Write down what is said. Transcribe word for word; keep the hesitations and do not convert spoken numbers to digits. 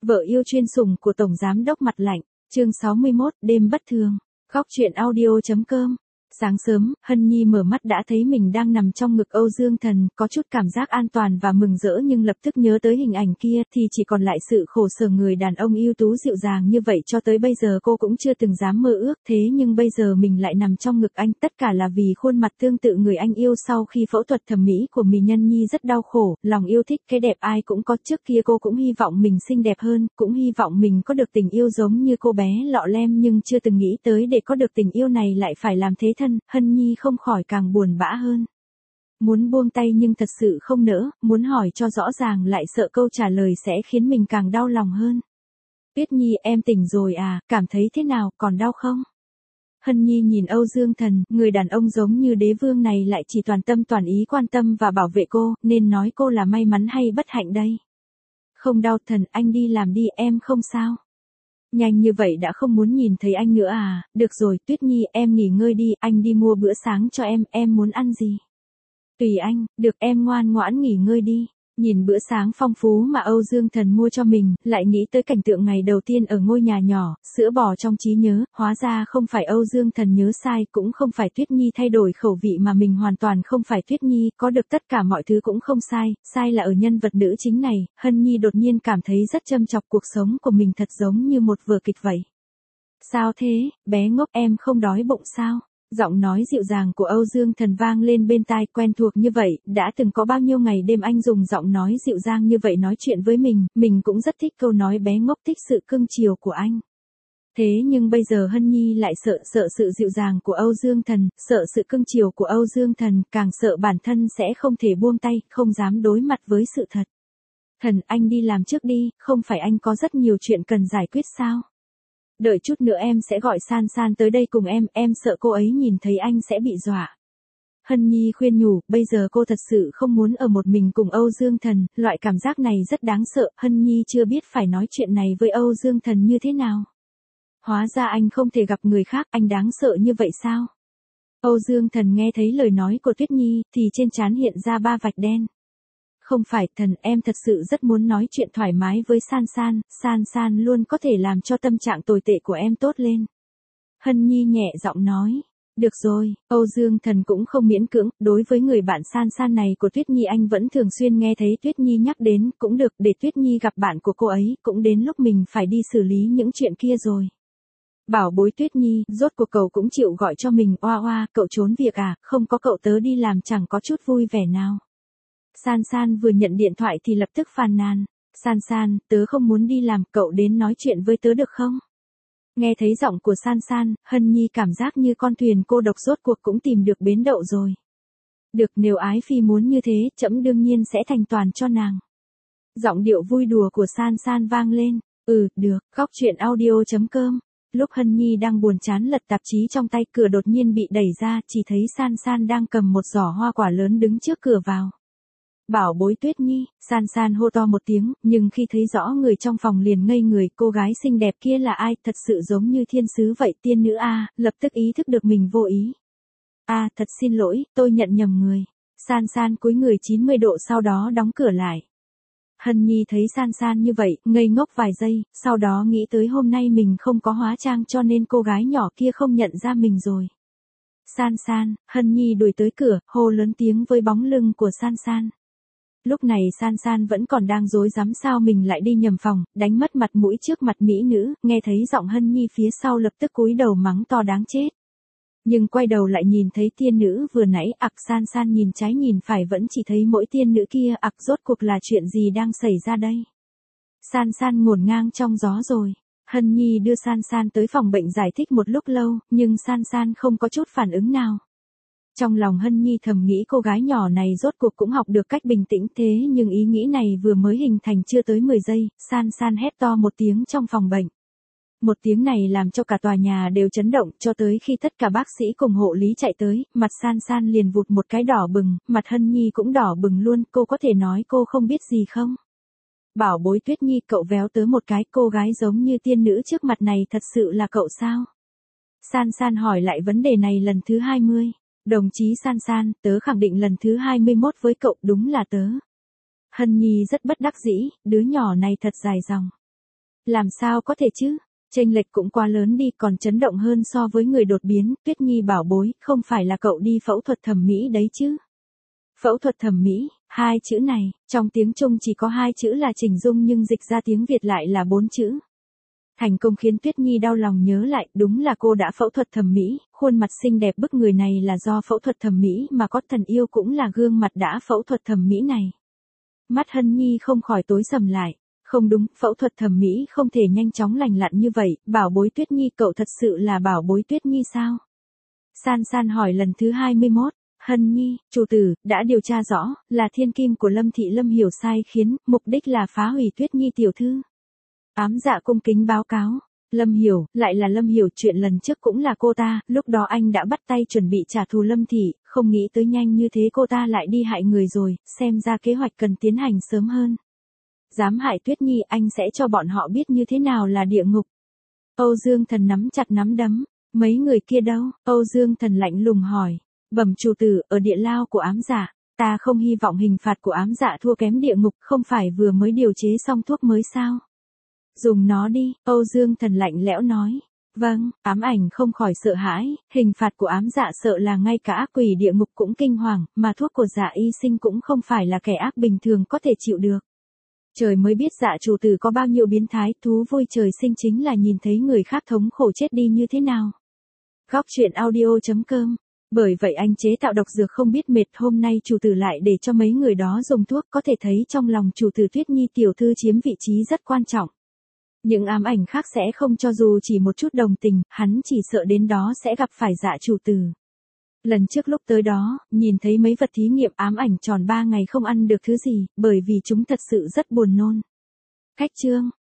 Vợ yêu chuyên sủng của Tổng Giám đốc Mặt Lạnh, chương sáu mươi mốt, đêm bất thường. Góc truyện audio.com. Sáng sớm, Hân Nhi mở mắt đã thấy mình đang nằm trong ngực Âu Dương Thần, có chút cảm giác an toàn và mừng rỡ nhưng lập tức nhớ tới hình ảnh kia thì chỉ còn lại sự khổ sở người đàn ông ưu tú dịu dàng như vậy cho tới bây giờ cô cũng chưa từng dám mơ ước thế nhưng bây giờ mình lại nằm trong ngực anh tất cả là vì khuôn mặt tương tự người anh yêu sau khi phẫu thuật thẩm mỹ của mình. Nhân Nhi rất đau khổ, lòng yêu thích cái đẹp ai cũng có trước kia cô cũng hy vọng mình xinh đẹp hơn, cũng hy vọng mình có được tình yêu giống như cô bé lọ lem nhưng chưa từng nghĩ tới để có được tình yêu này lại phải làm thế thân. Hân Nhi không khỏi càng buồn bã hơn. Muốn buông tay nhưng thật sự không nỡ, muốn hỏi cho rõ ràng lại sợ câu trả lời sẽ khiến mình càng đau lòng hơn. Tuyết Nhi, em tỉnh rồi à, cảm thấy thế nào, còn đau không? Hân Nhi nhìn Âu Dương Thần, người đàn ông giống như đế vương này lại chỉ toàn tâm toàn ý quan tâm và bảo vệ cô, nên nói cô là may mắn hay bất hạnh đây? Không đau Thần, anh đi làm đi, em không sao. Nhanh như vậy đã không muốn nhìn thấy anh nữa à, được rồi Tuyết Nhi em nghỉ ngơi đi, anh đi mua bữa sáng cho em, em muốn ăn gì? Tùy anh, được em ngoan ngoãn nghỉ ngơi đi. Nhìn bữa sáng phong phú mà Âu Dương Thần mua cho mình, lại nghĩ tới cảnh tượng ngày đầu tiên ở ngôi nhà nhỏ, sữa bò trong trí nhớ, hóa ra không phải Âu Dương Thần nhớ sai, cũng không phải Tuyết Nhi thay đổi khẩu vị mà mình hoàn toàn không phải Tuyết Nhi, có được tất cả mọi thứ cũng không sai, sai là ở nhân vật nữ chính này. Hân Nhi đột nhiên cảm thấy rất châm chọc, cuộc sống của mình thật giống như một vở kịch vậy. Sao thế, bé ngốc, em không đói bụng sao? Giọng nói dịu dàng của Âu Dương Thần vang lên bên tai, quen thuộc như vậy, đã từng có bao nhiêu ngày đêm anh dùng giọng nói dịu dàng như vậy nói chuyện với mình, mình cũng rất thích câu nói bé ngốc, thích sự cưng chiều của anh. Thế nhưng bây giờ Hân Nhi lại sợ, sợ sự dịu dàng của Âu Dương Thần, sợ sự cưng chiều của Âu Dương Thần, càng sợ bản thân sẽ không thể buông tay, không dám đối mặt với sự thật. Thần, anh đi làm trước đi, không phải anh có rất nhiều chuyện cần giải quyết sao? Đợi chút nữa em sẽ gọi San San tới đây cùng em, em sợ cô ấy nhìn thấy anh sẽ bị dọa. Hân Nhi khuyên nhủ, bây giờ cô thật sự không muốn ở một mình cùng Âu Dương Thần, loại cảm giác này rất đáng sợ, Hân Nhi chưa biết phải nói chuyện này với Âu Dương Thần như thế nào. Hóa ra anh không thể gặp người khác, anh đáng sợ như vậy sao? Âu Dương Thần nghe thấy lời nói của Tuyết Nhi, thì trên trán hiện ra ba vạch đen. Không phải Thần, em thật sự rất muốn nói chuyện thoải mái với San San, San San luôn có thể làm cho tâm trạng tồi tệ của em tốt lên. Hân Nhi nhẹ giọng nói. Được rồi, Âu Dương Thần cũng không miễn cưỡng, đối với người bạn San San này của Tuyết Nhi anh vẫn thường xuyên nghe thấy Tuyết Nhi nhắc đến, cũng được, để Tuyết Nhi gặp bạn của cô ấy, cũng đến lúc mình phải đi xử lý những chuyện kia rồi. Bảo bối Tuyết Nhi, rốt cuộc cậu cũng chịu gọi cho mình, oa oa, cậu trốn việc à, không có cậu tớ đi làm chẳng có chút vui vẻ nào. San San vừa nhận điện thoại thì lập tức phàn nàn. San San, tớ không muốn đi làm, cậu đến nói chuyện với tớ được không? Nghe thấy giọng của San San, Hân Nhi cảm giác như con thuyền cô độc rốt cuộc cũng tìm được bến đậu rồi. Được, nếu Ái Phi muốn như thế, trẫm đương nhiên sẽ thành toàn cho nàng. Giọng điệu vui đùa của San San vang lên. Ừ, được, góc truyện audio.com. Lúc Hân Nhi đang buồn chán lật tạp chí trong tay, cửa đột nhiên bị đẩy ra, chỉ thấy San San đang cầm một giỏ hoa quả lớn đứng trước cửa vào. Bảo bối Tuyết Nhi, San San hô to một tiếng, nhưng khi thấy rõ người trong phòng liền ngây người, cô gái xinh đẹp kia là ai, thật sự giống như thiên sứ vậy, tiên nữ a, lập tức ý thức được mình vô ý. A, à, thật xin lỗi, tôi nhận nhầm người. San San cúi người chín mươi độ sau đó đóng cửa lại. Hân Nhi thấy San San như vậy, ngây ngốc vài giây, sau đó nghĩ tới hôm nay mình không có hóa trang cho nên cô gái nhỏ kia không nhận ra mình rồi. San San, Hân Nhi đuổi tới cửa, hô lớn tiếng với bóng lưng của San San. Lúc này San San vẫn còn đang rối rắm sao mình lại đi nhầm phòng, đánh mất mặt mũi trước mặt mỹ nữ, nghe thấy giọng Hân Nhi phía sau lập tức cúi đầu mắng to đáng chết. Nhưng quay đầu lại nhìn thấy tiên nữ vừa nãy, ặc San San nhìn trái nhìn phải vẫn chỉ thấy mỗi tiên nữ kia, ặc rốt cuộc là chuyện gì đang xảy ra đây? San San ngổn ngang trong gió rồi. Hân Nhi đưa San San tới phòng bệnh giải thích một lúc lâu, nhưng San San không có chút phản ứng nào. Trong lòng Hân Nhi thầm nghĩ cô gái nhỏ này rốt cuộc cũng học được cách bình tĩnh thế nhưng ý nghĩ này vừa mới hình thành chưa tới mười giây, San San hét to một tiếng trong phòng bệnh. Một tiếng này làm cho cả tòa nhà đều chấn động cho tới khi tất cả bác sĩ cùng hộ lý chạy tới, mặt San San liền vụt một cái đỏ bừng, mặt Hân Nhi cũng đỏ bừng luôn, cô có thể nói cô không biết gì không? Bảo bối Tuyết Nhi, cậu véo tớ một cái, cô gái giống như tiên nữ trước mặt này thật sự là cậu sao? San San hỏi lại vấn đề này lần thứ hai mươi. Đồng chí San San, tớ khẳng định lần thứ hai mươi mốt với cậu, đúng là tớ. Hân Nhi rất bất đắc dĩ, đứa nhỏ này thật dài dòng. Làm sao có thể chứ? Chênh lệch cũng quá lớn đi, còn chấn động hơn so với người đột biến. Tuyết Nhi bảo bối, không phải là cậu đi phẫu thuật thẩm mỹ đấy chứ? Phẫu thuật thẩm mỹ, hai chữ này, trong tiếng Trung chỉ có hai chữ là chỉnh dung nhưng dịch ra tiếng Việt lại là bốn chữ. Thành công khiến Tuyết Nhi đau lòng nhớ lại, đúng là cô đã phẫu thuật thẩm mỹ, khuôn mặt xinh đẹp bức người này là do phẫu thuật thẩm mỹ mà có Thần Yêu cũng là gương mặt đã phẫu thuật thẩm mỹ này. Mắt Hân Nhi không khỏi tối sầm lại. Không đúng, phẫu thuật thẩm mỹ không thể nhanh chóng lành lặn như vậy, bảo bối Tuyết Nhi cậu thật sự là bảo bối Tuyết Nhi sao? San San hỏi lần thứ hai mươi mốt. Hân Nhi, chủ tử, đã điều tra rõ, là thiên kim của Lâm Thị Lâm Hiểu sai khiến, mục đích là phá hủy Tuyết Nhi tiểu thư. Ám Dạ cung kính báo cáo. Lâm Hiểu, lại là Lâm Hiểu, chuyện lần trước cũng là cô ta, lúc đó anh đã bắt tay chuẩn bị trả thù Lâm Thị, không nghĩ tới nhanh như thế cô ta lại đi hại người rồi, xem ra kế hoạch cần tiến hành sớm hơn. Dám hại Tuyết Nhi, anh sẽ cho bọn họ biết như thế nào là địa ngục. Âu Dương Thần nắm chặt nắm đấm. Mấy người kia đâu? Âu Dương Thần lạnh lùng hỏi. Bẩm chủ tử, ở địa lao của ám dạ. Ta không hy vọng hình phạt của ám dạ thua kém địa ngục, không phải vừa mới điều chế xong thuốc mới sao? Dùng nó đi, Âu Dương Thần lạnh lẽo nói. Vâng, ám ảnh không khỏi sợ hãi, hình phạt của ám dạ sợ là ngay cả ác quỷ địa ngục cũng kinh hoàng, mà thuốc của Dạ Y Sinh cũng không phải là kẻ ác bình thường có thể chịu được. Trời mới biết Dạ chủ tử có bao nhiêu biến thái, thú vui trời sinh chính là nhìn thấy người khác thống khổ chết đi như thế nào. Góc truyện audio chấm com. Bởi vậy anh chế tạo độc dược không biết mệt, hôm nay chủ tử lại để cho mấy người đó dùng thuốc, có thể thấy trong lòng chủ tử Tuyết Nhi tiểu thư chiếm vị trí rất quan trọng. Những ám ảnh khác sẽ không cho dù chỉ một chút đồng tình, hắn chỉ sợ đến đó sẽ gặp phải Dạ chủ tử. Lần trước lúc tới đó, nhìn thấy mấy vật thí nghiệm ám ảnh tròn ba ngày không ăn được thứ gì, bởi vì chúng thật sự rất buồn nôn. Cách chương